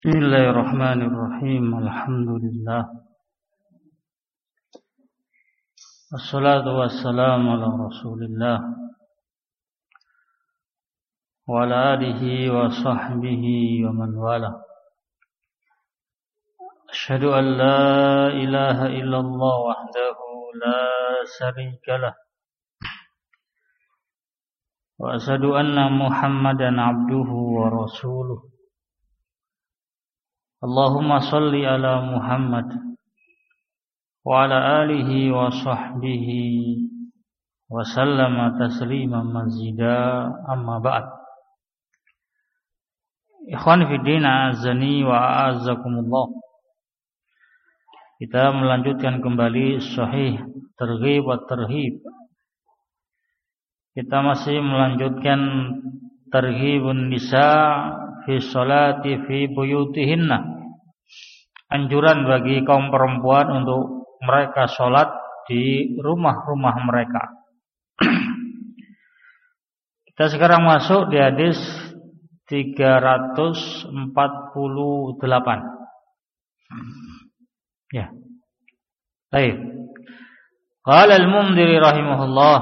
Bismillahirrahmanirrahim. Alhamdulillah. Wassalatu wassalamu ala Rasulillah wa ala alihi wa sahbihi wa man wala. Asyhadu an la ilaha illallah wahdahu la syarika lah. Wa asyhadu anna Muhammadan abduhu wa rasuluh. Allahumma salli ala Muhammad wa ala alihi wa sahbihi wa sallama tasliman mazida, amma ba'd. Ikhwan fi din, azani wa a'azzakumullah. Kita melanjutkan kembali Sahih Targhib wa Tarhib. Kita masih melanjutkan Targhibun Nisa fi sholati fi buyutihinna, anjuran bagi kaum perempuan untuk mereka sholat di rumah-rumah mereka. Kita sekarang masuk di hadis 348. Ya. Baik. Qala al-Mundhiri rahimahullah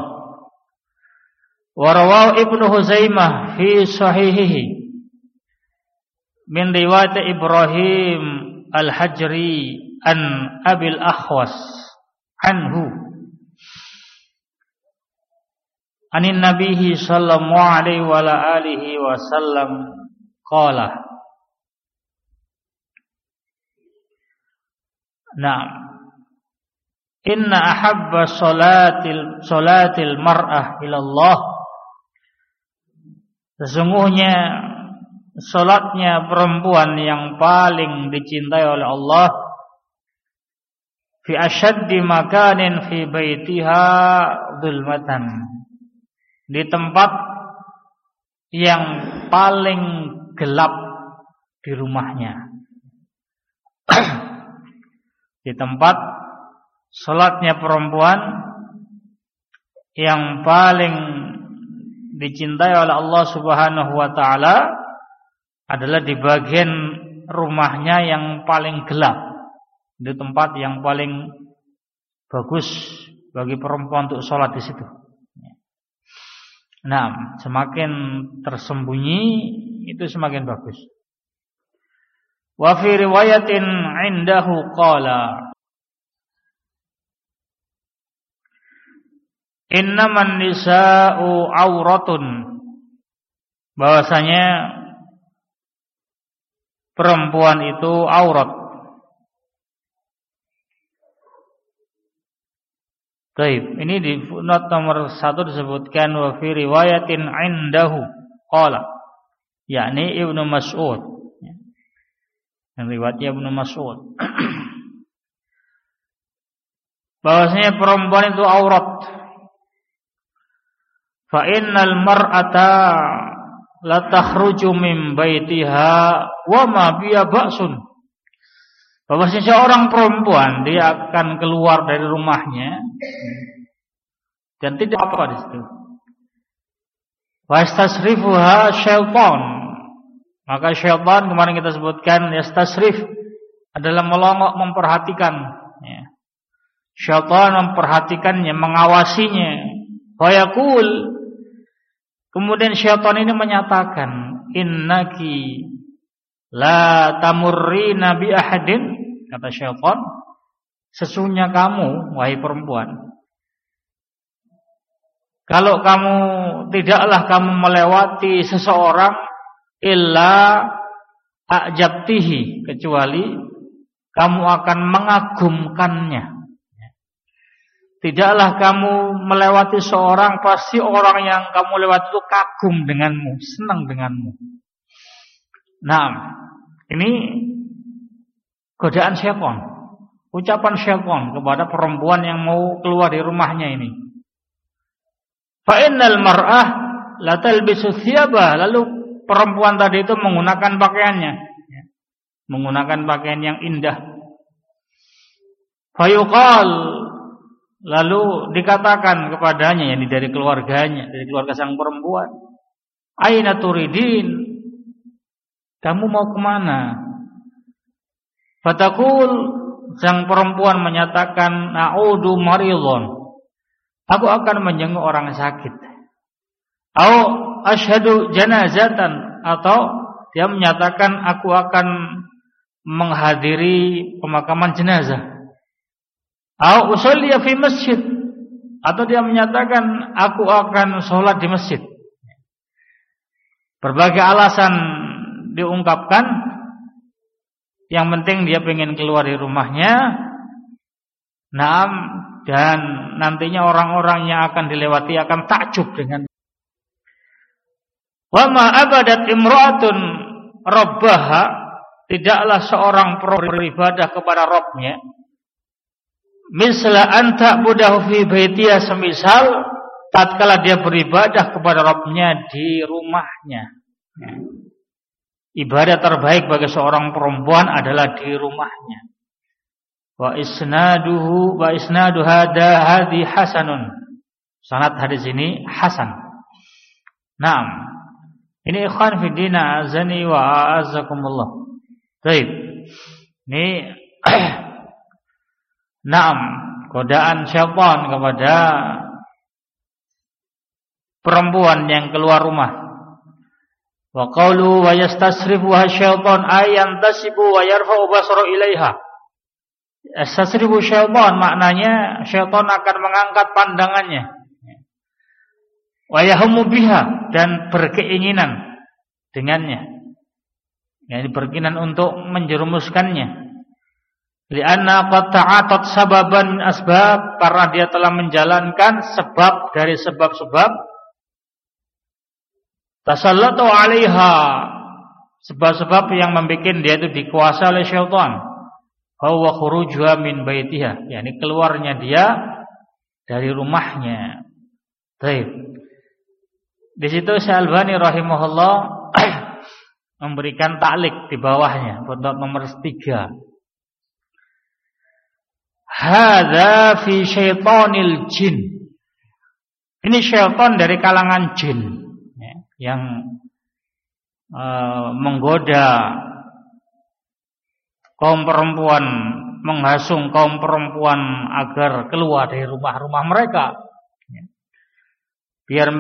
wa rawahu Ibnu Huzaimah fi sahihihi min riwayat Ibrahim al-Hajri an Abil Akhwas anhu anin Nabihi sallallahu alaihi wa alihi wa sallam qala. Naam, inna ahabba salatil mar'ah ila Allah, sesungguhnya salatnya perempuan yang paling dicintai oleh Allah fi asyaddi makanin fi baitiha dhulmatan, di tempat yang paling gelap di rumahnya. Di tempat salatnya perempuan yang paling dicintai oleh Allah Subhanahu wa taala adalah di bagian rumahnya yang paling gelap, di tempat yang paling bagus bagi perempuan untuk sholat di situ. Nah, semakin tersembunyi itu semakin bagus. Wa fi riwayatin indahu qala innaman nisa'u auratun, bahwasanya perempuan itu aurat. Baik, ini di footnote nomor 1 disebutkan wa fi riwayatin indahu qala, yakni Ibnu Mas'ud. Yang riwayatnya Ibnu Mas'ud. Bahwasanya perempuan itu aurat. Fa innal mar'ata la takhruju min baitiha wa ma biya ba'sun, bahwa seorang perempuan dia akan keluar dari rumahnya dan tidak apa di situ. Wa yastasrifuha syaitan, maka syaitan kemarin kita sebutkan yastasrif adalah melongok, memperhatikan, ya. Syaitan memperhatikannya, mengawasinya. Wa yaqul, kemudian syaitan ini menyatakan, innaki la tamurrina bi ahadin, kata syaitan, sesungguhnya kamu wahai perempuan, kalau kamu tidaklah kamu melewati seseorang illa a'jabtihi, kecuali kamu akan mengagumkannya. Tidaklah kamu melewati seorang, pasti orang yang kamu lewati itu kagum denganmu, senang denganmu. Nah, ini godaan syaitan, ucapan syaitan kepada perempuan yang mau keluar dari rumahnya ini. Fa innal mar'ah la talbisu thiyaba, lalu perempuan tadi itu menggunakan pakaiannya, menggunakan pakaian yang indah. Fa yuqal, lalu dikatakan kepadanya, yakni dari keluarganya, dari keluarga sang perempuan, aina turidin, kamu mau kemana? Fatakul, sang perempuan menyatakan, a'udu maridhon, aku akan menjenguk orang sakit. Au asyhadu janazatan, atau dia menyatakan aku akan menghadiri pemakaman jenazah. Au usolli fi masjid, atau dia menyatakan aku akan sholat di masjid. Berbagai alasan diungkapkan, yang penting dia pengen keluar dari rumahnya. Naam, dan nantinya orang-orang yang akan dilewati akan takjub dengan. Wa ma abadat imra'atun rabbaha, tidaklah seorang beribadah kepada Rabbnya, misla anta budahu fi baitiha, semisal tatkala dia beribadah kepada Rabbnya di rumahnya. Ibadah terbaik bagi seorang perempuan adalah di rumahnya. Wa isnadu hadhi hasanun. Sanad hadis ini hasan. Naam. Ini ikhwan fi din azani wa a'azzakumullah. Baik. Ini naam, godaan syaitan kepada perempuan yang keluar rumah. Wa qawlu wa yastasrifu syaitan ayan tasibu wa yarfa'u basara ilaiha. Yastasrifu syaitan maknanya syaitan akan mengangkat pandangannya. Wa yahummu biha, dan berkeinginan dengannya. Yani berkeinginan untuk menjerumuskannya. Li'anna qad ta'atat sababan min asbab, karena dia telah menjalankan sebab dari sebab-sebab. Tasallatu 'alaiha, sebab-sebab yang membuat dia itu dikuasai oleh syaitan. Huwa khurujuha min baitiha, yakni keluarnya dia dari rumahnya. Baik. Di situ Syalbani rahimahullah memberikan ta'liq di bawahnya untuk nomor 3. Hadza fi syaitanil jin. Ini syaitan dari kalangan jin, ya, yang menggoda kaum perempuan, menghasung kaum perempuan agar keluar dari rumah-rumah mereka, ya. Biar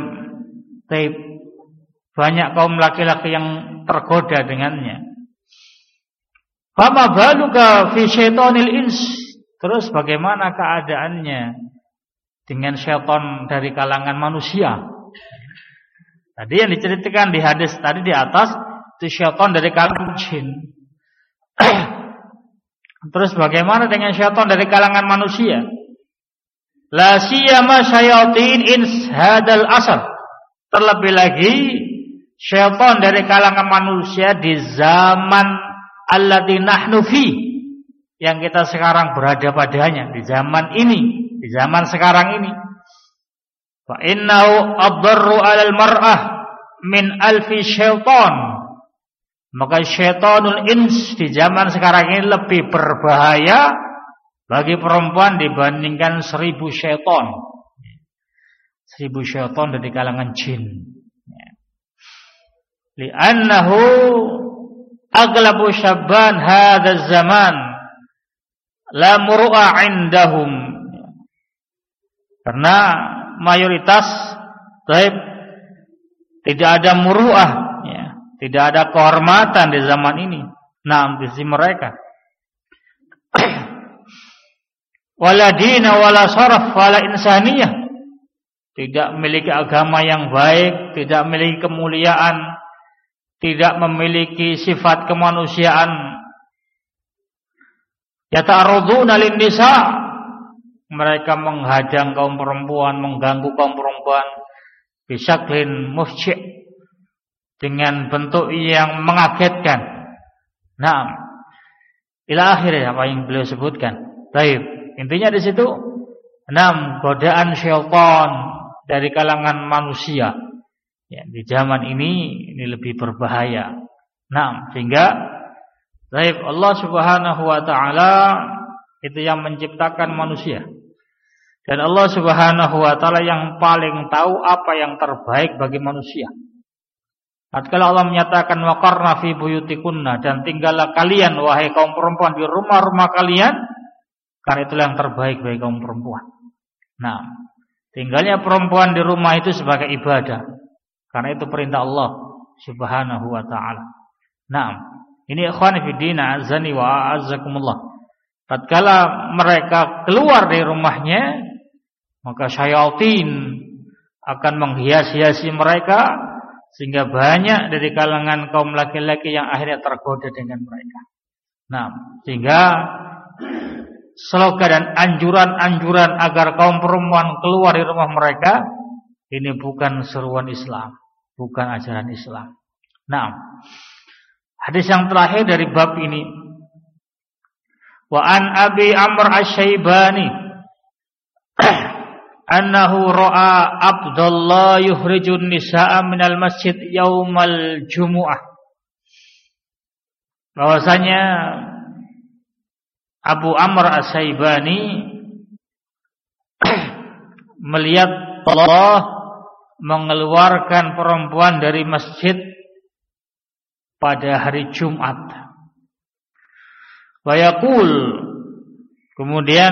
banyak kaum laki-laki yang tergoda dengannya. Fama baluka fi syaitanil ins. Terus bagaimana keadaannya dengan syaitan dari kalangan manusia? Tadi yang diceritakan di hadis tadi di atas itu syaitan dari kalangan jin. Terus bagaimana dengan syaitan dari kalangan manusia? La siyama syayatin ins hadal asr. Terlebih lagi syaitan dari kalangan manusia di zaman allati nahnu fi, yang kita sekarang berada padanya, di zaman ini, di zaman sekarang ini. Fa innahu addarru 'alal mar'ah min alfi syaitan. Maka syaitanul ins di zaman sekarang ini lebih berbahaya bagi perempuan dibandingkan 1000 syaitan. 1000 syaitan dari kalangan jin. Li'annahu aglabu syabban hadzal zaman la muru'a indahum, karena mayoritas tidak ada muru'ah, ya, tidak ada kehormatan di zaman ini. Nah, di sisi mereka wala dina wala syaraf wala insaniyah, tidak memiliki agama yang baik, tidak memiliki kemuliaan, tidak memiliki sifat kemanusiaan. Yata'aruduna lin-nisa, mereka menghadang kaum perempuan, mengganggu kaum perempuan bisaklin mufji', dengan bentuk yang mengagetkan. Naam. Ila akhir apa yang beliau sebutkan. Baik, intinya di situ enam godaan syaitan dari kalangan manusia. Ya, di zaman ini lebih berbahaya. Naam, sehingga baik, Allah Subhanahu wa taala itu yang menciptakan manusia. Dan Allah Subhanahu wa taala yang paling tahu apa yang terbaik bagi manusia. Tatkala Allah menyatakan waqarna fi buyutikunna, dan tinggallah kalian wahai kaum perempuan di rumah-rumah kalian, karena itulah yang terbaik bagi kaum perempuan. Nah, tinggalnya perempuan di rumah itu sebagai ibadah, karena itu perintah Allah Subhanahu wa taala. Nah, ini ikhwan fillah azani wa a'azzakumullah. Tatkala mereka keluar dari rumahnya, maka syaitan akan menghias-hiasi mereka, sehingga banyak dari kalangan kaum laki-laki yang akhirnya tergoda dengan mereka. Nah, sehingga slogan dan anjuran-anjuran agar kaum perempuan keluar dari rumah mereka, ini bukan seruan Islam, bukan ajaran Islam. Nah, hadis yang terakhir dari bab ini, wa an Abi Amr Asy-Syaibani annahu ra'a Abdullah yukhrijun nisaa minal masjid yaumal jumu'ah. Bahwasanya Abu Amr Asy-Syaibani melihat Allah mengeluarkan perempuan dari masjid pada hari Jumat. Wa yaqul, kemudian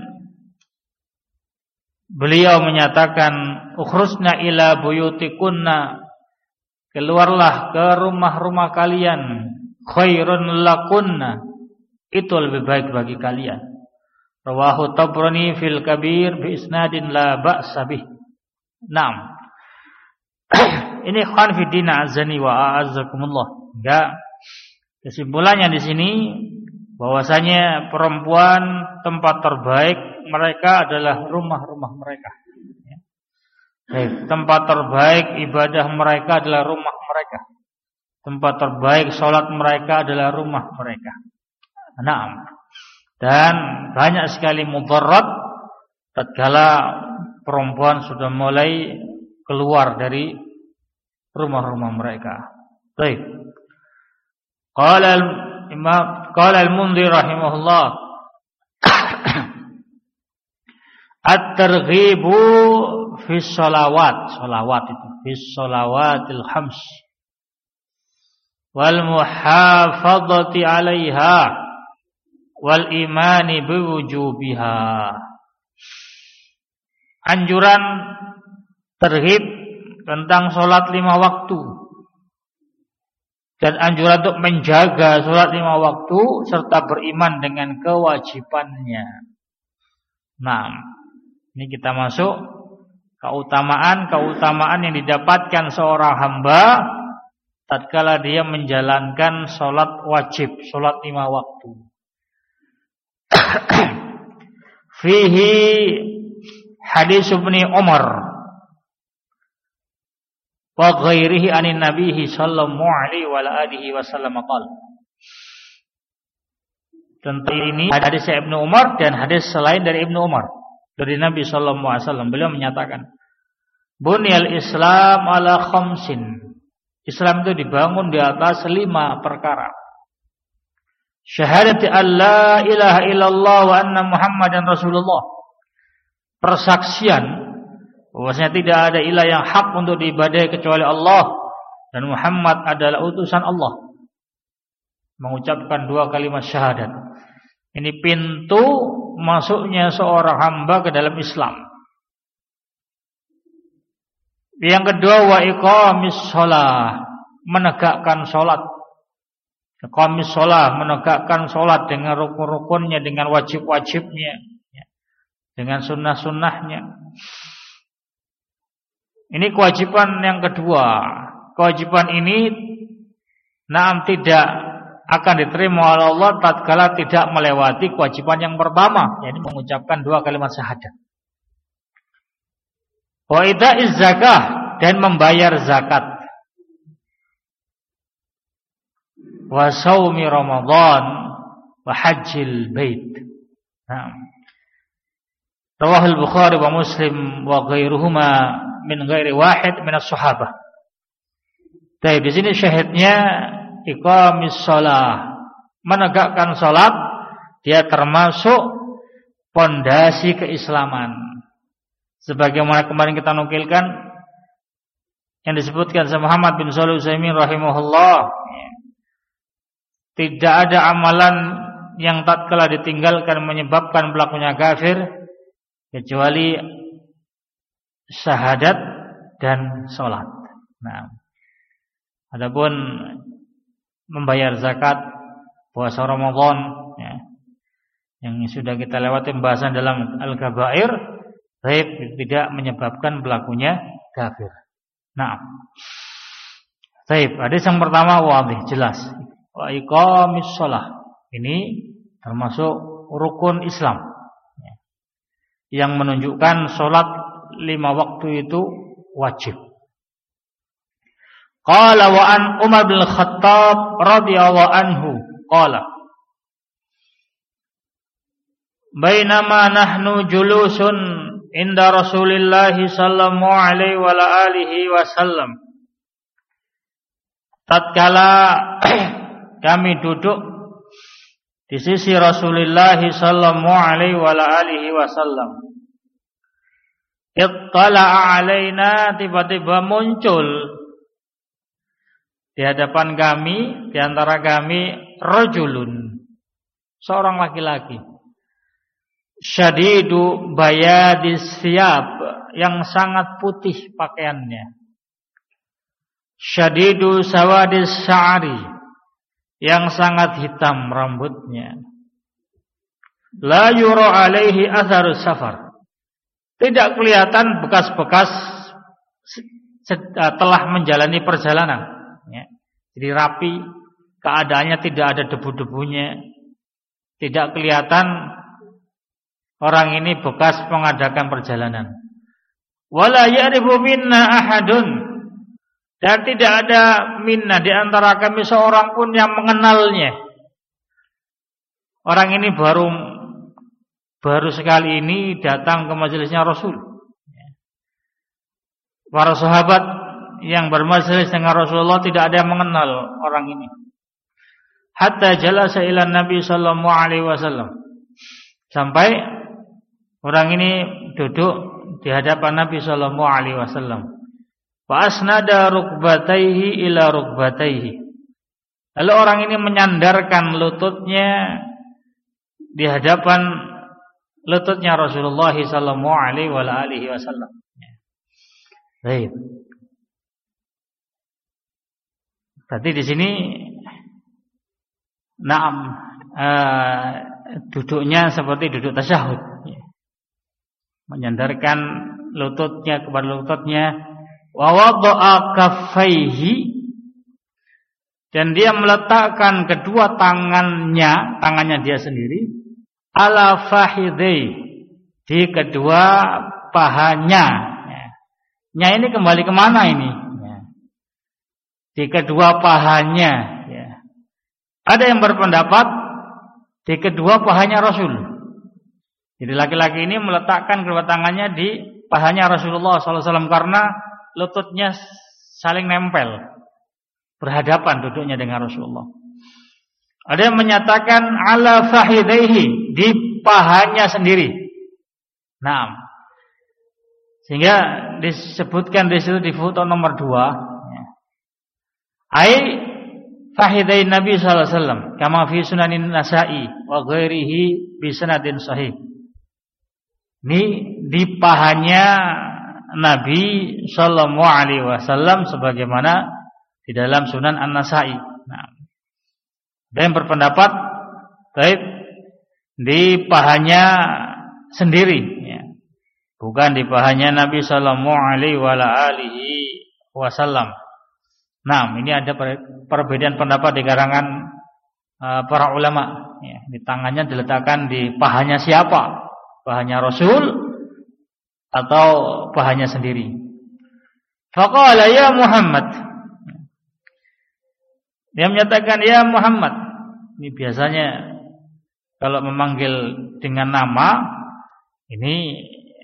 beliau menyatakan, ukhrusna ila buyutikunna, keluarlah ke rumah-rumah kalian, khairun lakunna, itu lebih baik bagi kalian. Rawahu Tabrani fil Kabir bi isnadin la ba'sa bih. Naam. Ini ikhwan fi din azani wa a'azzakumullah. Enggak. Kesimpulannya di sini bahwasanya perempuan tempat terbaik mereka adalah rumah-rumah mereka. Tempat terbaik ibadah mereka adalah rumah mereka. Tempat terbaik salat mereka adalah rumah mereka. Naam. Dan banyak sekali mudarat tatkala perempuan sudah mulai keluar dari rumah-rumah mereka. Baik. Qala al-Mundhir rahimahullah, at-targhibu fi sholawat itu fi sholawatil khams wal muhafadzati 'alaiha wal imani biwujubiha. Anjuran terhib tentang sholat 5 waktu dan anjuran untuk menjaga sholat 5 waktu serta beriman dengan kewajibannya. Nah, ini kita masuk keutamaan yang didapatkan seorang hamba tatkala dia menjalankan sholat wajib, sholat 5 waktu. Fihi hadis Ibnu Umar wa ghairihi anin nabihi sallallahu alaihi wa alihi wasallam qala. Tentang ini hadis Ibnu Umar dan hadis selain dari Ibnu Umar dari Nabi sallallahu alaihi wasallam, beliau menyatakan, bunyal Islam ala khamsin. Islam itu dibangun di atas 5 perkara. Syahadati an la ilaha illallah wa anna Muhammadan Rasulullah. Persaksian bahwasanya tidak ada ilah yang hak untuk diibadahi kecuali Allah dan Muhammad adalah utusan Allah. Mengucapkan 2 kalimat syahadat. Ini pintu masuknya seorang hamba ke dalam Islam. Yang kedua, wa iqamis shalah, menegakkan salat. Iqamis shalah, menegakkan salat dengan rukun-rukunnya, dengan wajib-wajibnya, dengan sunnah-sunnahnya. Ini kewajiban yang kedua. Kewajiban ini tidak akan diterima oleh Allah tatkala tidak melewati kewajiban yang pertama, yaitu mengucapkan 2 kalimat syahadat. Wa itaiz zakah, dan membayar zakat. Wa shaumi Ramadan wa hajjil bait. Rawahul Bukhari wa Muslim wa ghairuhuma min ghairi wahid min as-sahabah. Tapi di sini syahidnya iqamis shalah, menegakkan salat, dia termasuk pondasi keislaman. Sebagaimana kemarin kita nukilkan, yang disebutkan sama Muhammad bin Shalih Al-Utsaimin rahimahullah, tidak ada amalan yang tatkala ditinggalkan menyebabkan pelakunya kafir kecuali syahadat dan salat. Nah, adapun membayar zakat, puasa Ramadan, ya, yang sudah kita lewati pembahasan dalam Al-Kabair, tidak menyebabkan pelakunya kafir. Nah, hadis yang pertama wadih, jelas. Wa iqamis shalah. Ini termasuk rukun Islam, ya, yang menunjukkan sholat 5 waktu itu wajib. Qala wa an Umar bin Khattab radhiyallahu anhu qala bainama nahnu julusun inda Rasulillah sallallahu alaihi wa alihi wasallam, tatkala kami duduk di sisi Rasulullah sallallahu alaihi wa alihi wasallam, ittala'a alaina, tiba-tiba muncul di hadapan kami, di antara kami, rajulun, seorang laki-laki, syadidu bayadis thiyab, yang sangat putih pakaiannya, syadidu sawadis sya'ri, yang sangat hitam rambutnya, la yura alaihi atharus safar, tidak kelihatan bekas-bekas telah menjalani perjalanan, ya. Jadi rapi, keadaannya tidak ada debu-debunya, tidak kelihatan orang ini bekas mengadakan perjalanan. Wala ya'rifu minna ahadun, dan tidak ada minna di antara kami seorang pun yang mengenalnya. Orang ini baru sekali ini datang ke majelisnya Rasul. Para sahabat yang bermajelis dengan Rasulullah tidak ada yang mengenal orang ini. Hatta jalasa ila Nabi sallallahu alaihi wasallam, sampai orang ini duduk di hadapan Nabi sallallahu alaihi wasallam. Fa asnada rukbataihi ila rukbataihi, lalu orang ini menyandarkan lututnya di hadapan lututnya Rasulullah sallallahu alaihi wa alihi wasallam. Baik. Tadi di sini duduknya seperti duduk tasyahud, menyandarkan lututnya kepada lututnya. Wa wada'a kaffaihi, dan dia meletakkan kedua tangannya dia sendiri, ala fahidai, di kedua pahanya. Nya ini kembali kemana ini? Di kedua pahanya, ya. Ada yang berpendapat di kedua pahanya Rasul. Jadi laki-laki ini meletakkan kedua tangannya di pahanya Rasulullah SAW karena lututnya saling nempel, berhadapan duduknya dengan Rasulullah. Ada yang menyatakan ala fahidaihi, di pahanya sendiri. Nah, sehingga disebutkan di situ di foto nomor 2, ai fahidai Nabi sallallahu alaihi wasallam kama fi Sunanin Nasa'i wa ghairihi bi sanadin sahih. Ini di pahanya Nabi sallallahu alaihi wasallam sebagaimana di dalam Sunan An-Nasa'i. Nah, ada yang berpendapat baik di pahanya sendiri, ya, bukan di pahanya Nabi sallallahu alaihi wasallam. Nah, ini ada perbedaan pendapat di kalangan para ulama, ya. Di tangannya diletakkan di pahanya siapa? Pahanya Rasul atau pahanya sendiri? Faqala ya Muhammad. Dia menyatakan ya Muhammad. Ini biasanya kalau memanggil dengan nama ini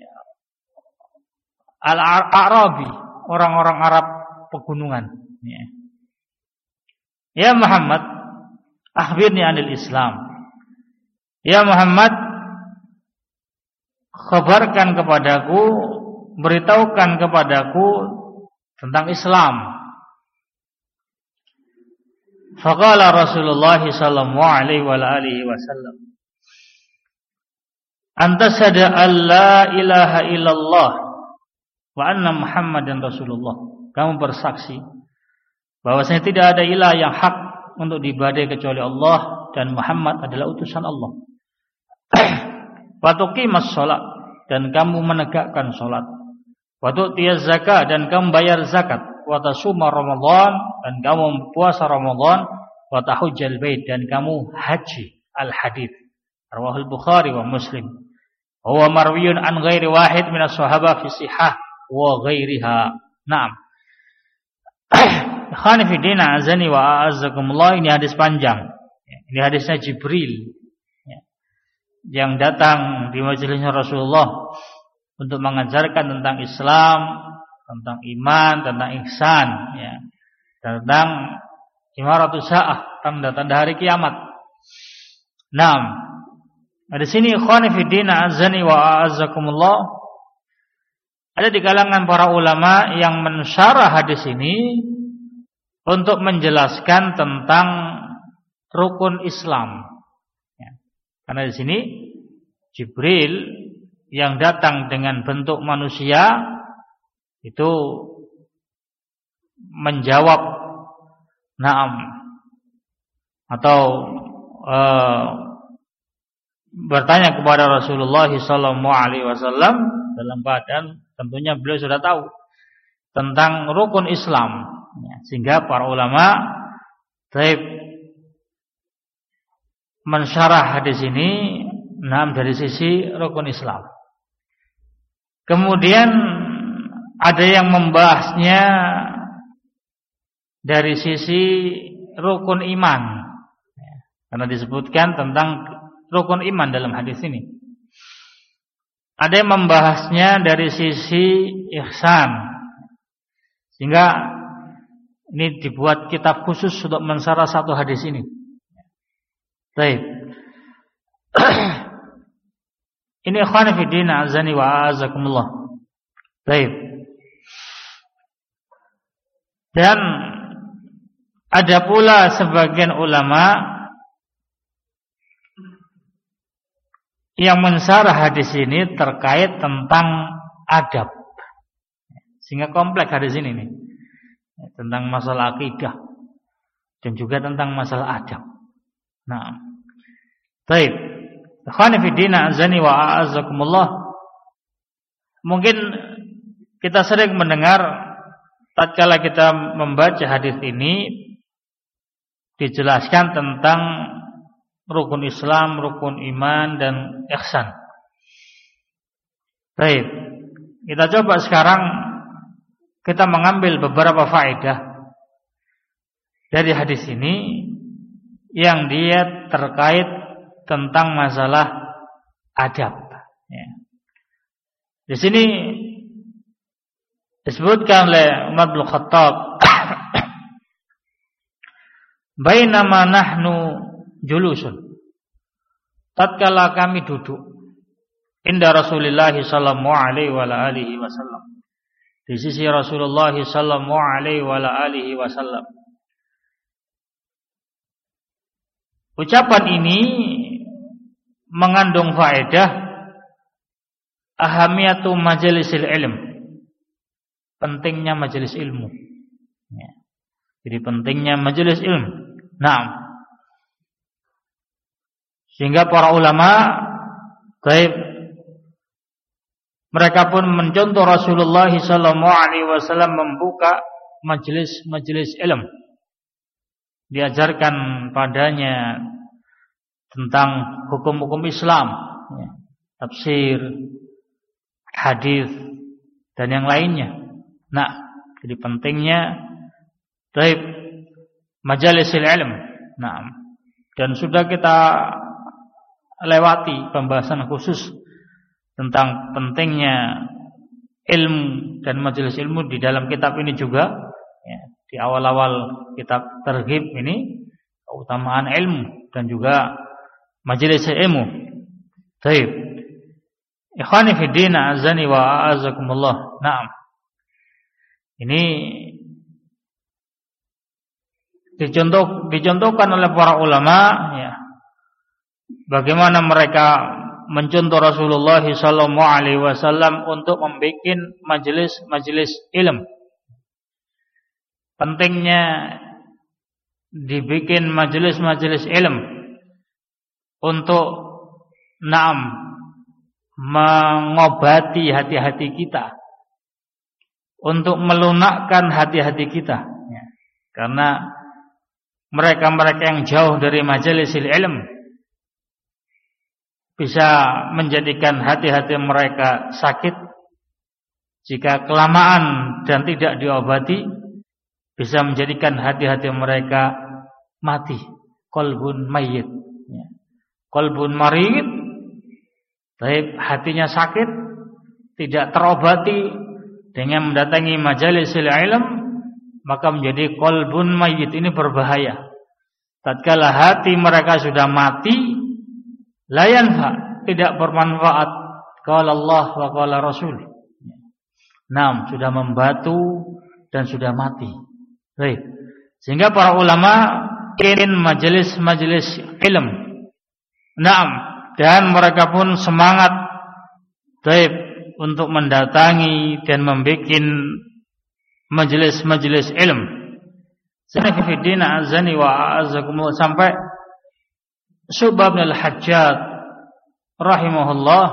al-Arabi, orang-orang Arab pegunungan. Ya Muhammad, akhbirni anil Islam. Ya Muhammad, khabarkan kepadaku, beritahukan kepadaku tentang Islam. Faqala Rasulullah sallallahu alaihi wa alihi wasallam, anta sada alla ilaha illallah wa anna Muhammadan Rasulullah. Kamu bersaksi bahwasanya tidak ada ilah yang hak untuk diibadahi kecuali Allah dan Muhammad adalah utusan Allah. Wa tuqimas shalah, dan kamu menegakkan salat. Wa tu'tiyaz zakat, dan kamu bayar zakat. Wa tasuma Ramadan, dan kamu puasa Ramadan. Wa tahujjal bait, dan kamu haji. Al-hadits rawahul Bukhari wa Muslim. Huwa marwiyun an ghairi wahid min as-sahabah fi sihah wa ghairiha. Naam. Khani fi din azani wa a'azzakumullah, ini hadis panjang. Ini hadisnya Jibril yang datang di majelisnya Rasulullah untuk mengajarkan tentang Islam, tentang iman, tentang ihsan, ya, tentang imaratus sa'ah, tanda-tanda hari kiamat. Naam. Di sini ikhwani fi din azani wa a'azzakumullah, ada di kalangan para ulama yang mensyarah hadis ini untuk menjelaskan tentang rukun Islam. Ya. Karena di sini Jibril yang datang dengan bentuk manusia itu menjawab na'am atau bertanya kepada Rasulullah sallallahu alaihi wasallam dalam keadaan tentunya beliau sudah tahu tentang rukun Islam, ya, sehingga para ulama mensyarah hadis ini dari sisi rukun Islam. Kemudian ada yang membahasnya dari sisi rukun iman, karena disebutkan tentang rukun iman dalam hadis ini. Ada yang membahasnya dari sisi ihsan, sehingga ini dibuat kitab khusus untuk mensyarah satu hadis ini. Baik. Ini ikhwan fi din azani wa azakumullah. Baik. Dan ada pula sebagian ulama yang mensyarah hadis ini terkait tentang adab, sehingga kompleks hadis ini nih, tentang masalah akidah dan juga tentang masalah adab. Nah, baik, ikhwani fi din azani wa a'azzakumullah. Mungkin kita sering mendengar tatkala kita membaca hadis ini dijelaskan tentang rukun Islam, rukun iman, dan ihsan. Baik, kita coba sekarang kita mengambil beberapa faedah dari hadis ini yang dia terkait tentang masalah adab. Ya. Di sini disebutkan oleh Umar bin Khattab, bainama nahnu julusun, tatkala kami duduk inda Rasulullah sallallahu alaihi wa alihi wasallam, di sisi Rasulullah sallallahu alaihi wa alihi wasallam. Ucapan ini mengandung faedah ahamiyatu majlisil ilm, pentingnya majelis ilmu. Ya. Jadi pentingnya majelis ilmu. Nah, sehingga para ulama mereka pun mencontoh Rasulullah sallallahu alaihi wasallam membuka majelis ilmu. Diajarkan padanya tentang hukum-hukum Islam, ya, tafsir, hadis, dan yang lainnya. Nah, jadi pentingnya majalisil ilm. Nah, dan sudah kita lewati pembahasan khusus tentang pentingnya ilmu dan majelis ilmu di dalam kitab ini juga, ya, di awal-awal kitab Targhib ini, keutamaan ilmu dan juga majelis ilmu. Baik. Ikhwani fi din azani wa a'azakumullah. Naam. Ini dicontohkan oleh para ulama, ya, bagaimana mereka mencontoh Rasulullah SAW untuk membuat majelis ilmu. Pentingnya dibikin majelis ilmu untuk mengobati hati-hati kita, untuk melunakkan hati-hati kita, ya. Karena mereka-mereka yang jauh dari majelis ilmu bisa menjadikan hati-hati mereka sakit. Jika kelamaan dan tidak diobati, bisa menjadikan hati-hati mereka mati. Qalbun mayyit, ya. Qalbun marid, tapi hatinya sakit, tidak terobati dengan mendatangi majelis ilmu, maka menjadi qalbun mayyit. Ini berbahaya. Tatkala hati mereka sudah mati, la yanfa, tidak bermanfaat. Qala Allah wa qala Rasul. Sudah membatu dan sudah mati. Baik. Sehingga para ulama ingin majelis ilmu. Dan mereka pun semangat untuk mendatangi dan membuat majelis ilmu. Sampai Syu'bah bin al-Hajjaj rahimahullah,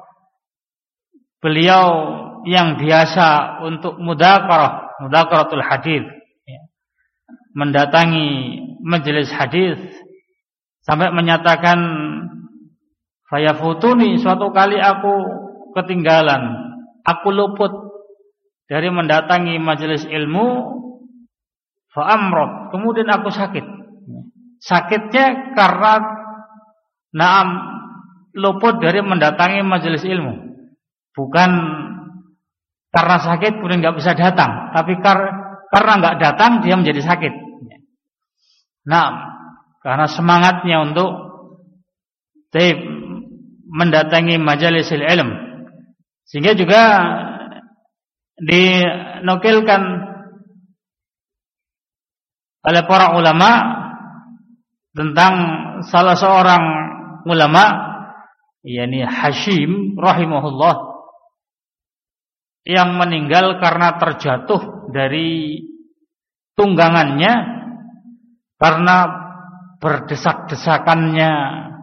beliau yang biasa untuk mudaqaratul hadis, ya, mendatangi majelis hadis, sampai menyatakan, fayafutuni, suatu kali aku ketinggalan, aku luput dari mendatangi majelis ilmu, fa'amrad, kemudian aku sakit. Sakitnya karena luput dari mendatangi majelis ilmu, bukan karena sakit kemudian nggak bisa datang, tapi karena nggak datang dia menjadi sakit. Karena semangatnya untuk mendatangi majelis ilmu. Sehingga juga dinukilkan oleh para ulama tentang salah seorang ulama, yakni Hashim rahimahullah, yang meninggal karena terjatuh dari tunggangannya karena berdesak-desakannya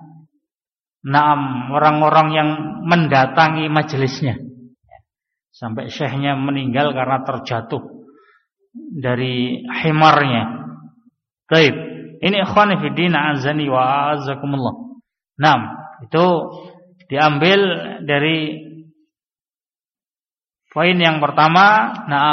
orang-orang yang mendatangi majelisnya, sampai syekhnya meninggal karena terjatuh dari himarnya. Baik, ini ikhwan fillah azani wa azakumullah. Itu diambil dari poin yang pertama.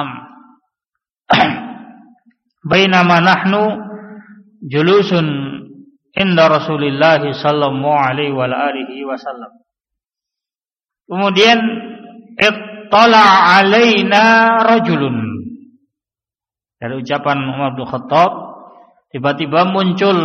Bainama nahnu julusun inda Rasulillah sallallahu alaihi wa alihi wasallam. Kemudian ittala alaina rajulun. Dari ucapan Umar bin Khattab, tiba-tiba muncul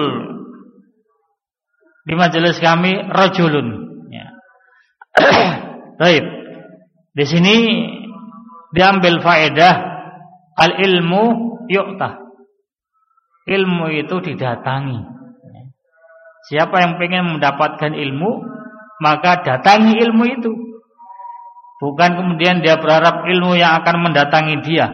di majelis kami rajulun, ya. Baik. Di sini diambil faedah al-ilmu yu'tah. Ilmu itu didatangi. Siapa yang ingin mendapatkan ilmu, maka datangi ilmu itu. Bukan kemudian dia berharap ilmu yang akan mendatangi dia.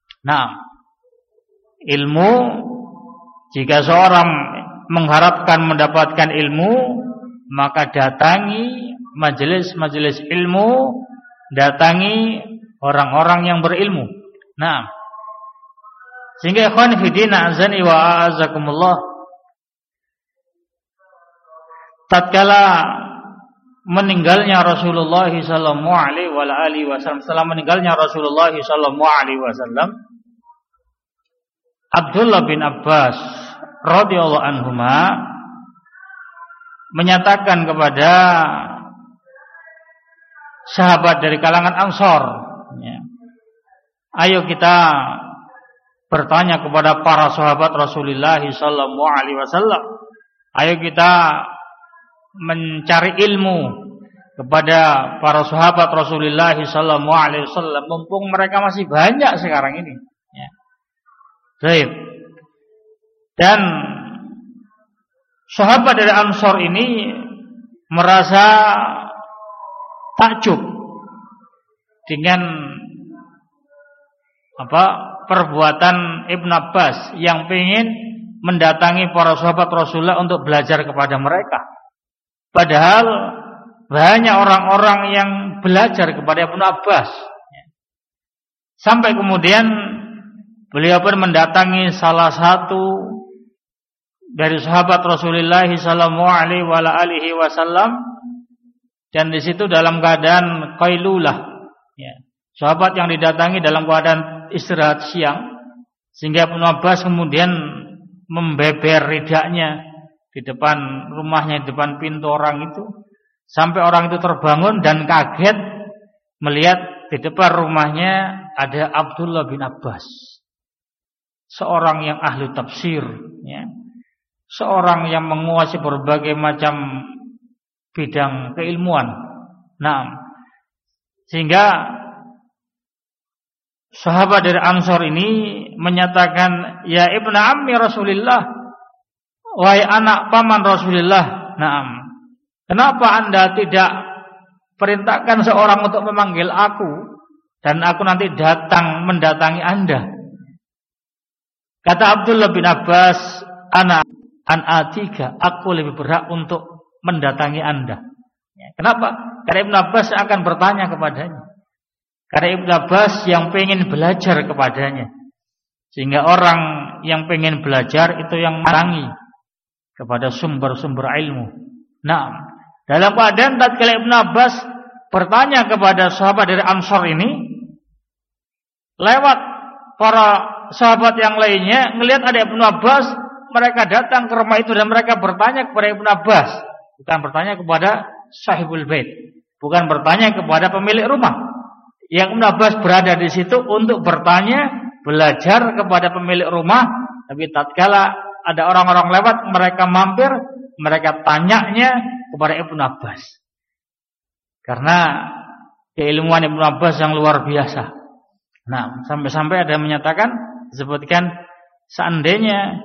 Ilmu, jika seorang mengharapkan mendapatkan ilmu, maka datangi majelis-majelis ilmu, datangi orang-orang yang berilmu. Sehingga ikhwan fillah azani wa azakumullah, tatkala meninggalnya Rasulullah sallallahu alaihi wasallam, setelah meninggalnya Rasulullah sallallahu alaihi wasallam, Abdullah bin Abbas radhiyallahu anhuma menyatakan kepada sahabat dari kalangan Ansor, ya, ayo kita bertanya kepada para sahabat Rasulullah sallallahu alaihi wasallam. Ayo kita mencari ilmu kepada para sahabat Rasulullah sallallahu alaihi wasallam, mumpung mereka masih banyak sekarang ini, ya. Baik. Dan sahabat dari Ansor ini merasa takjub dengan perbuatan Ibn Abbas yang ingin mendatangi para sahabat Rasulullah untuk belajar kepada mereka. Padahal banyak orang-orang yang belajar kepada Ibn Abbas. Sampai kemudian beliau pun mendatangi salah satu dari sahabat Rasulullah sallallahu alaihi wasallam, dan di situ dalam keadaan qailulah, ya. Sahabat yang didatangi dalam keadaan istirahat siang, sehingga Ibnu Abbas kemudian membeber ridaknya di depan rumahnya, di depan pintu orang itu, sampai orang itu terbangun dan kaget melihat di depan rumahnya ada Abdullah bin Abbas, seorang yang ahli tafsir, ya. Seorang yang menguasai berbagai macam bidang keilmuan. Nah, sehingga sahabat dari Ansor ini menyatakan, ya ibnu ammi Rasulillah, wahai anak paman Rasulullah, naam, kenapa anda tidak perintahkan seorang untuk memanggil aku dan aku nanti datang mendatangi anda? Kata Abdullah bin Abbas, an-atika, aku lebih berhak untuk mendatangi anda. Kenapa? Karena Ibn Abbas akan bertanya kepadanya. Karena Ibn Abbas yang pengen belajar kepadanya. Sehingga orang yang pengen belajar itu yang mendatangi kepada sumber-sumber ilmu. Nah, dalam keadaan tatkala Ibn Abbas bertanya kepada sahabat dari Ansor ini, lewat para sahabat yang lainnya ngelihat ada Ibn Abbas, mereka datang ke rumah itu dan mereka bertanya kepada Ibn Abbas, bukan bertanya kepada sahibul bait, bukan bertanya kepada pemilik rumah. Yang Ibn Abbas berada di situ untuk bertanya, belajar kepada pemilik rumah. Tapi tatkala ada orang-orang lewat, mereka mampir, mereka tanyanya kepada Ibn Abbas. Karena keilmuan Ibn Abbas yang luar biasa. Nah, sampai-sampai ada yang menyatakan, disebutkan seandainya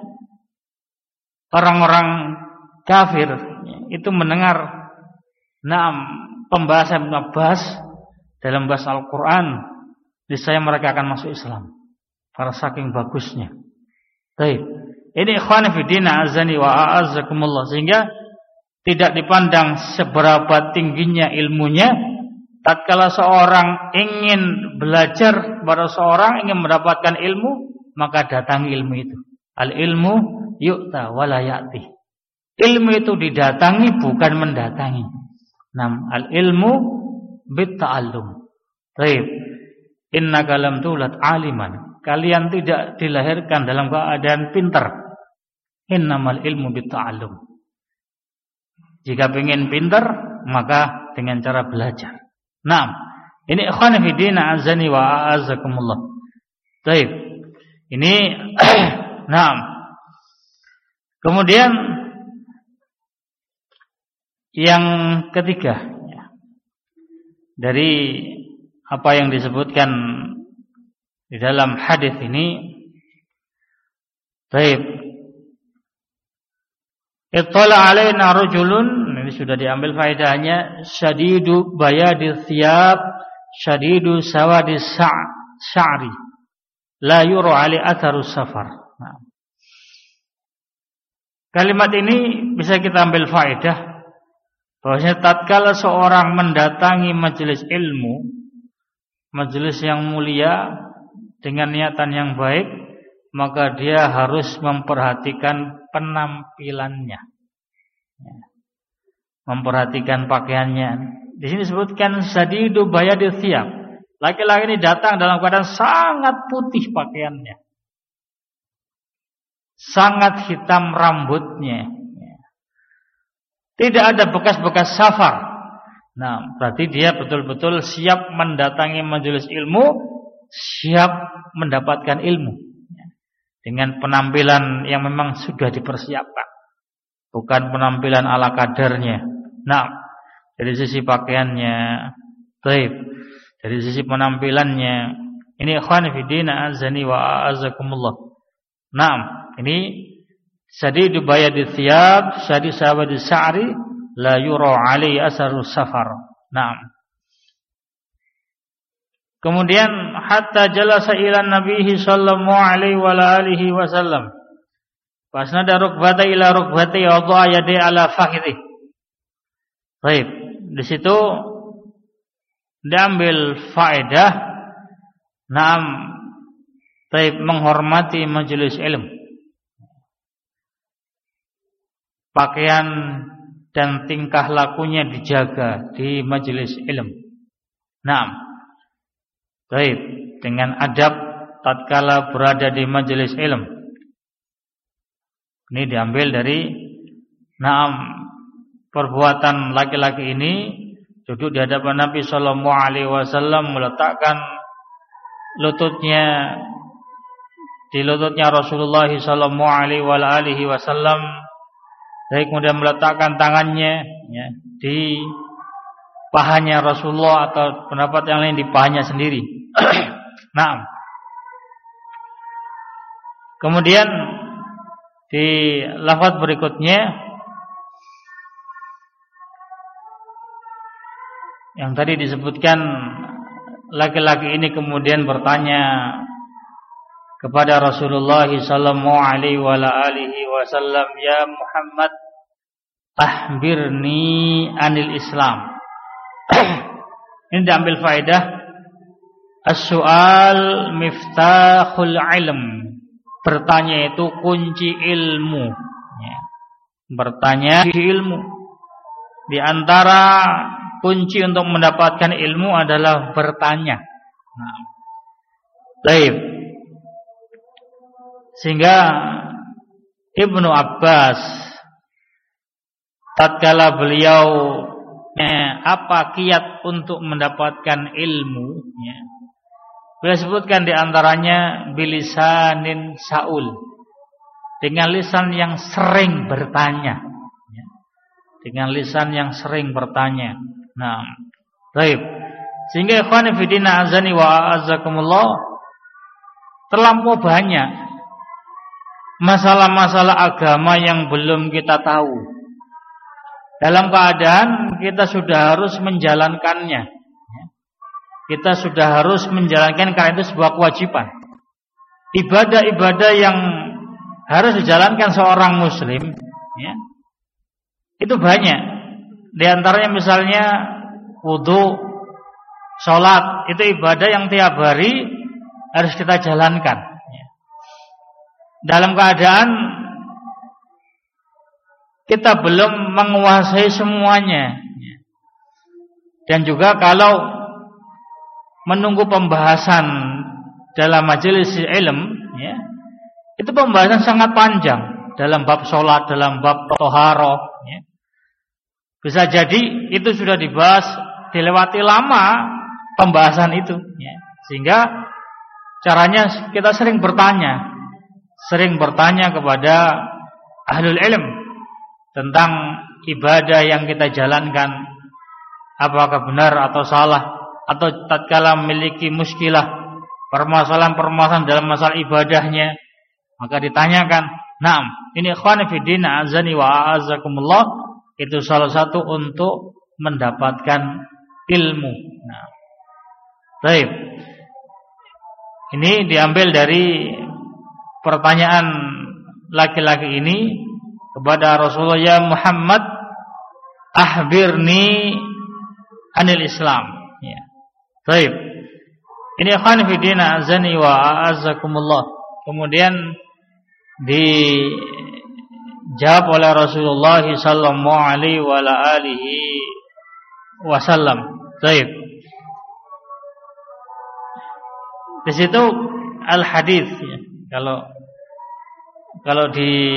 orang-orang kafir itu mendengar pembahasan Ibn Abbas dalam bahasa Al-Quran, niscaya mereka akan masuk Islam karena saking bagusnya. Baik, ini ikhwan fillah azani wa a'azzakumullah, sehingga tidak dipandang seberapa tingginya ilmunya. Tatkala seorang ingin belajar kepada seorang, ingin mendapatkan ilmu, maka datangi ilmu itu. Al-ilmu yu'ta wa la ya'ti. Ilmu itu didatangi, bukan mendatangi. Al-ilmu bitta'allum. Baik. Innaka lam tulad aliman. Kalian tidak dilahirkan dalam keadaan pintar. Innamal ilmu bitta'allum. Jika ingin pintar, maka dengan cara belajar. Ini ikhwan fillah azani wa a'azzakumullah. Baik. Ini kemudian yang ketiga, dari apa yang disebutkan di dalam hadis ini, baik, ittala alaina rajulun, ini sudah diambil faedahnya, syadidu bayadil thiyab, syadidu sawadis sya'ri, la yura ali atharus safar. Kalimat ini bisa kita ambil faedah bahwasanya tatkala seorang mendatangi majelis ilmu, majelis yang mulia dengan niatan yang baik, maka dia harus memperhatikan penampilannya, memperhatikan pakaiannya. Di sini disebutkan sadidu bayadil thiyab. Laki-laki ini datang dalam keadaan sangat putih pakaiannya, sangat hitam rambutnya, tidak ada bekas-bekas safar. Berarti dia betul-betul siap mendatangi majelis ilmu, siap mendapatkan ilmu dengan penampilan yang memang sudah dipersiapkan, bukan penampilan ala kadarnya. dari sisi pakaiannya, baik, dari sisi penampilannya. Ini ikhwan fillah azani wa a'azakumullah. Naam, ini sadidu bayadith thiyab, sadidu sawadis sa'ri, la yura 'alaihi asarus safar. Naam. Kemudian hatta jalasa ila nabihi sallallahu alaihi wa alihi wasallam. Fasnada rukbata ila rukbati wa dha'a yadi ala fakhidhi. Baik, di situ diambil faedah naam baik menghormati majelis ilmu. Pakaian dan tingkah lakunya dijaga di majelis ilmu. Naam. Baik, dengan adab tatkala berada di majelis ilmu. Ini diambil dari perbuatan laki-laki ini duduk di hadapan Nabi sallallahu alaihi wasallam, meletakkan lututnya di lututnya Rasulullah sallallahu alaihi wasallam, dan kemudian meletakkan tangannya ya, di pahanya Rasulullah, atau pendapat yang lain di pahanya sendiri. Naam. Kemudian di lafaz berikutnya yang tadi disebutkan, laki-laki ini kemudian bertanya kepada Rasulullah sallallahu alaihi wasallam, "Ya Muhammad, akhbirni anil Islam." Ini diambil faedah as-su'al miftahul ilm. Bertanya itu kunci ilmu ya. Bertanya kunci ilmu. Di antara kunci untuk mendapatkan ilmu adalah bertanya. Baik. Sehingga Ibnu Abbas tatkala beliau apa kiat untuk mendapatkan ilmu ya, beliau sebutkan di antaranya bilisanin saul, dengan lisan yang sering bertanya ya. Dengan lisan yang sering bertanya. Nah, baik. Sehingga ikhwan fillah azani wa a'azakumullah, terlampau banyak masalah-masalah agama yang belum kita tahu. Dalam keadaan kita sudah harus menjalankannya. Kita sudah harus menjalankan, karena itu sebuah kewajiban. Ibadah-ibadah yang harus dijalankan seorang muslim ya, itu banyak. Di antaranya misalnya wudu, sholat, itu ibadah yang tiap hari harus kita jalankan ya. Dalam keadaan kita belum menguasai semuanya. Dan juga kalau menunggu pembahasan dalam majelis ilm ya, itu pembahasan sangat panjang. Dalam bab sholat, dalam bab toharoh ya. Bisa jadi itu sudah dibahas, dilewati lama pembahasan itu ya. Sehingga caranya kita sering bertanya kepada ahlul ilm tentang ibadah yang kita jalankan, apakah benar atau salah, atau tatkala memiliki muskilah, permasalahan-permasalahan dalam masalah ibadahnya, maka ditanyakan. Naam, ini ikhwan fillah azani wa a'azakumullah, itu salah satu untuk mendapatkan ilmu. Nah, baik. Ini diambil dari pertanyaan laki-laki ini kepada Rasulullah, "Ya Muhammad, akhbirni anil Islam." Ya. Baik. Ini ikhwan fillah azani wa a'azakumullah. Kemudian dijawab oleh Rasulullah sallallahu alaihi wa alihi wasallam. Baik. Di situ al hadis ya. Kalau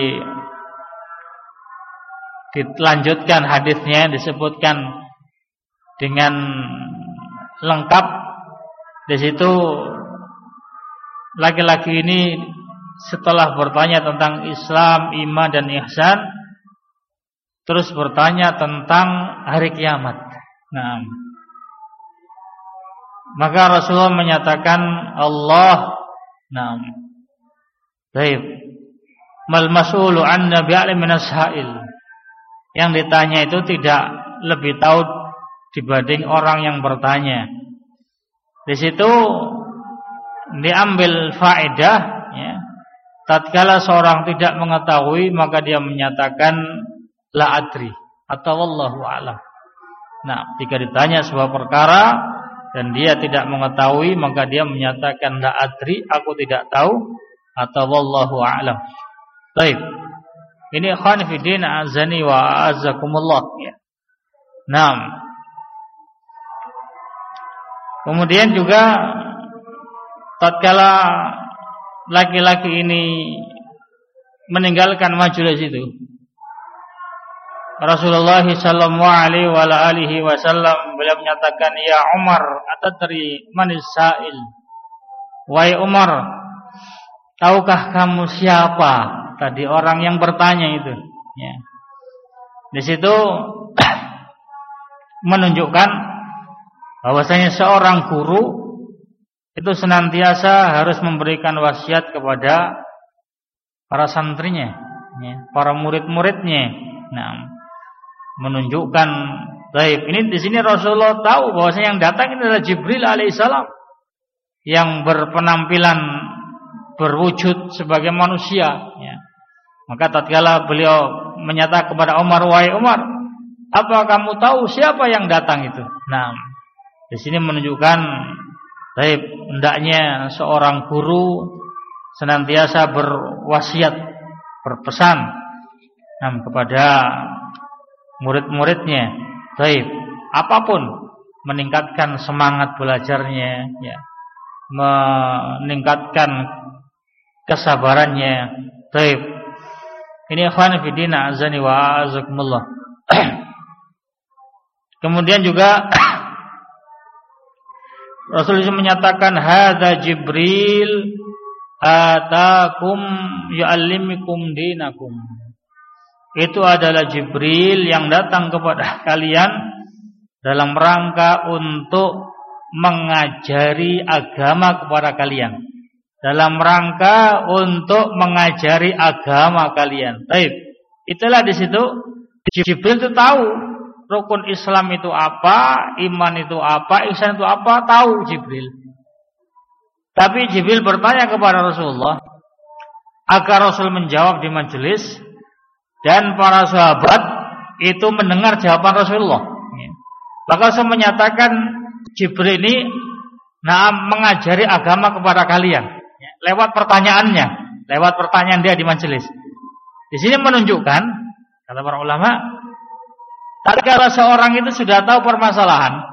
dilanjutkan hadisnya, disebutkan dengan lengkap. Di situ laki-laki ini setelah bertanya tentang Islam, iman dan ihsan, terus bertanya tentang hari kiamat. Nah, maka Rasulullah menyatakan Allah, nah, baik, mal mas'ulu an nabi'al minas sa'il. Yang ditanya itu tidak lebih tahu dibanding orang yang bertanya. Di situ diambil faedah, ya. Tatkala seorang tidak mengetahui maka dia menyatakan la adri atau wallahu a'lam. Nah, jika ditanya sebuah perkara dan dia tidak mengetahui maka dia menyatakan la adri, aku tidak tahu, atau wallahu a'lam. Baik. Ini ikhwan fillah azani wa azakumullah, ya. Naam. Kemudian juga tatkala laki-laki ini meninggalkan majelis itu, Rasulullah sallallahu alaihi wasallam beliau menyatakan, ya Umar, atadri manis sa'il? Wahai Umar, tahukah kamu siapa tadi orang yang bertanya itu? Ya. Di situ menunjukkan bahwasanya seorang guru itu senantiasa harus memberikan wasiat kepada para santrinya, ya, para murid-muridnya. Nah, menunjukkan, baik, ini di sini Rasulullah tahu bahwasanya yang datang ini adalah Jibril alaihissalam yang berpenampilan berwujud sebagai manusia, ya. Maka tatkala beliau menyatakan kepada Umar, wahai Umar, apa kamu tahu siapa yang datang itu? Nah, di sini menunjukkan, baik, hendaknya seorang guru senantiasa berwasiat, berpesan, nah, kepada murid-muridnya, baik, apapun, meningkatkan semangat belajarnya, ya, meningkatkan kesabarannya, baik. Ini ikhwan fillah azani wa azakumullah. Kemudian juga Rasulullah menyatakan, hadza Jibril atakum yu'allimukum dinakum. Itu adalah Jibril yang datang kepada kalian dalam rangka untuk mengajari agama kepada kalian. Dalam rangka untuk mengajari agama kalian. Baik. Itulah di situ Jibril itu tahu rukun Islam itu apa, iman itu apa, ihsan itu apa, tahu Jibril. Tapi Jibril bertanya kepada Rasulullah agar Rasul menjawab di majelis, dan para sahabat itu mendengar jawaban Rasulullah. Maka Rasul menyatakan Jibril ini mengajari agama kepada kalian lewat pertanyaannya, lewat pertanyaan dia di majelis. Di sini menunjukkan, kata para ulama, tatkala seorang itu sudah tahu permasalahan,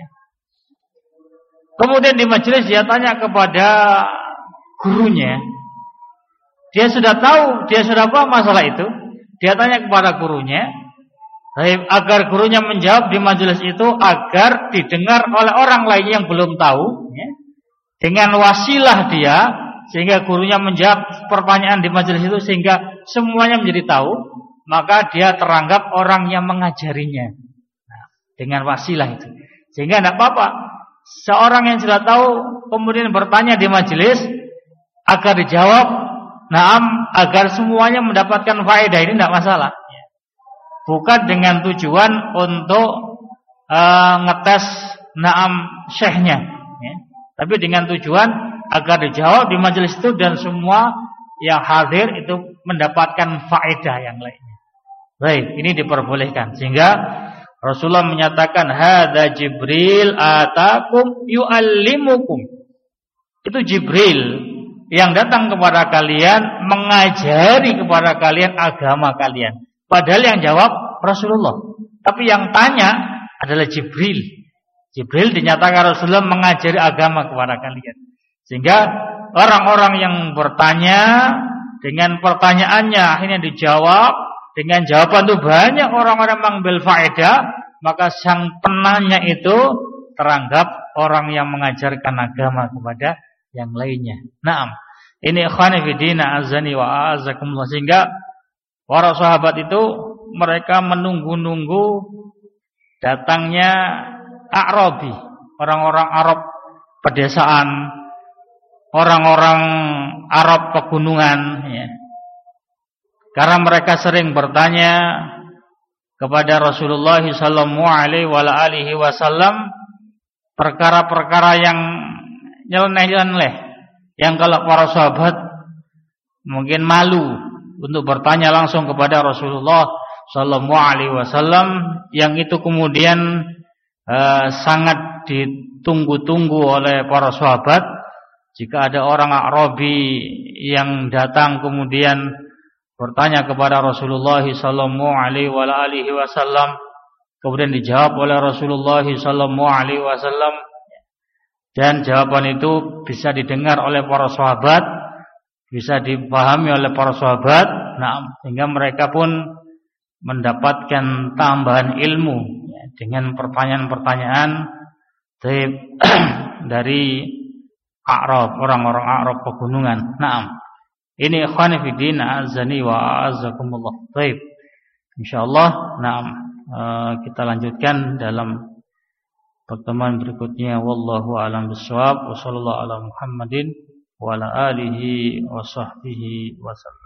kemudian di majelis dia tanya kepada gurunya, dia sudah tahu, dia sudah paham masalah itu, dia tanya kepada gurunya, agar gurunya menjawab di majelis itu agar didengar oleh orang lain yang belum tahu, ya, dengan wasilah dia, sehingga gurunya menjawab pertanyaan di majelis itu sehingga semuanya menjadi tahu, maka dia teranggap orang yang mengajarinya. Nah, dengan wasilah itu, sehingga tidak apa-apa seorang yang sudah tahu kemudian bertanya di majelis agar dijawab, agar semuanya mendapatkan faedah, ini tidak masalah. Bukan dengan tujuan untuk ngetes syekhnya, ya, tapi dengan tujuan agar dijawab di majelis itu dan semua yang hadir itu mendapatkan faedah yang lainnya. Baik, ini diperbolehkan. Sehingga Rasulullah menyatakan, hadza Jibril atakum yu'allimukum. Itu Jibril yang datang kepada kalian, mengajari kepada kalian agama kalian. Padahal yang jawab Rasulullah, tapi yang tanya adalah Jibril. Jibril dinyatakan Rasulullah mengajari agama kepada kalian. Sehingga orang-orang yang bertanya dengan pertanyaannya akhirnya dijawab, dengan jawaban itu banyak orang-orang mengambil faedah, maka sang penanya itu teranggap orang yang mengajarkan agama kepada yang lainnya. Naam. Ini ikhwani fillah azani wa azakumullah. Sehingga para sahabat itu mereka menunggu-nunggu datangnya A'rabi, orang-orang Arab pedesaan, orang-orang Arab pegunungan, ya. Karena mereka sering bertanya kepada Rasulullah sallallahu alaihi wasallam perkara-perkara yang nyeleneh-nyeleneh, yang kalau para sahabat mungkin malu untuk bertanya langsung kepada Rasulullah sallallahu alaihi wasallam, yang itu kemudian sangat ditunggu-tunggu oleh para sahabat. Jika ada orang Arabi yang datang kemudian bertanya kepada Rasulullah sallallahu alaihi wasallam, kemudian dijawab oleh Rasulullah sallallahu alaihi wasallam, dan jawaban itu bisa didengar oleh para sahabat, bisa dipahami oleh para sahabat, sehingga mereka pun mendapatkan tambahan ilmu dengan pertanyaan-pertanyaan dari A'rab, orang-orang A'rab pegunungan. Ini ikhwani fi din, azani wa azakumullah. Baik. Insyaallah kita lanjutkan dalam pertemuan berikutnya. Wallahu a'lam bishawab. Wassallallahu ala Muhammadin wa ala alihi wa sahbihi wasallam.